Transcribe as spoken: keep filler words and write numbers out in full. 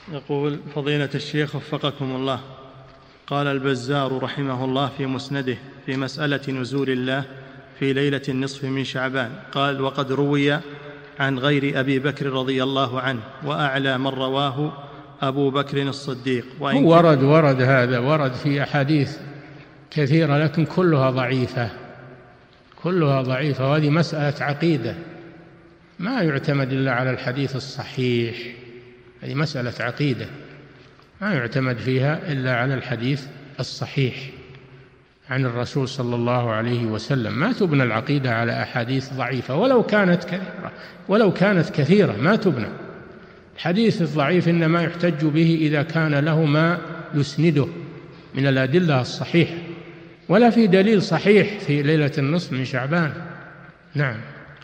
يقول: فضيلة الشيخ وفقكم الله، قال البزار رحمه الله في مسنده في مسألة نزول الله في ليلة النصف من شعبان، قال: وقد روي عن غير أبي بكر رضي الله عنه، وأعلى من رواه أبو بكر الصديق. وإن ورد ورد هذا ورد في أحاديث كثيرة، لكن كلها ضعيفة، كلها ضعيفة، وهذه مسألة عقيدة، ما يعتمد إلا على الحديث الصحيح، هذه مسألة عقيدة ما يعتمد فيها إلا على الحديث الصحيح عن الرسول صلى الله عليه وسلم. ما تبنى العقيدة على أحاديث ضعيفة ولو كانت كثيرة، ولو كانت كثيرة ما تبنى. الحديث الضعيف إنما يحتج به إذا كان له ما يسنده من الأدلة الصحيحة، ولا في دليل صحيح في ليلة النصف من شعبان. نعم.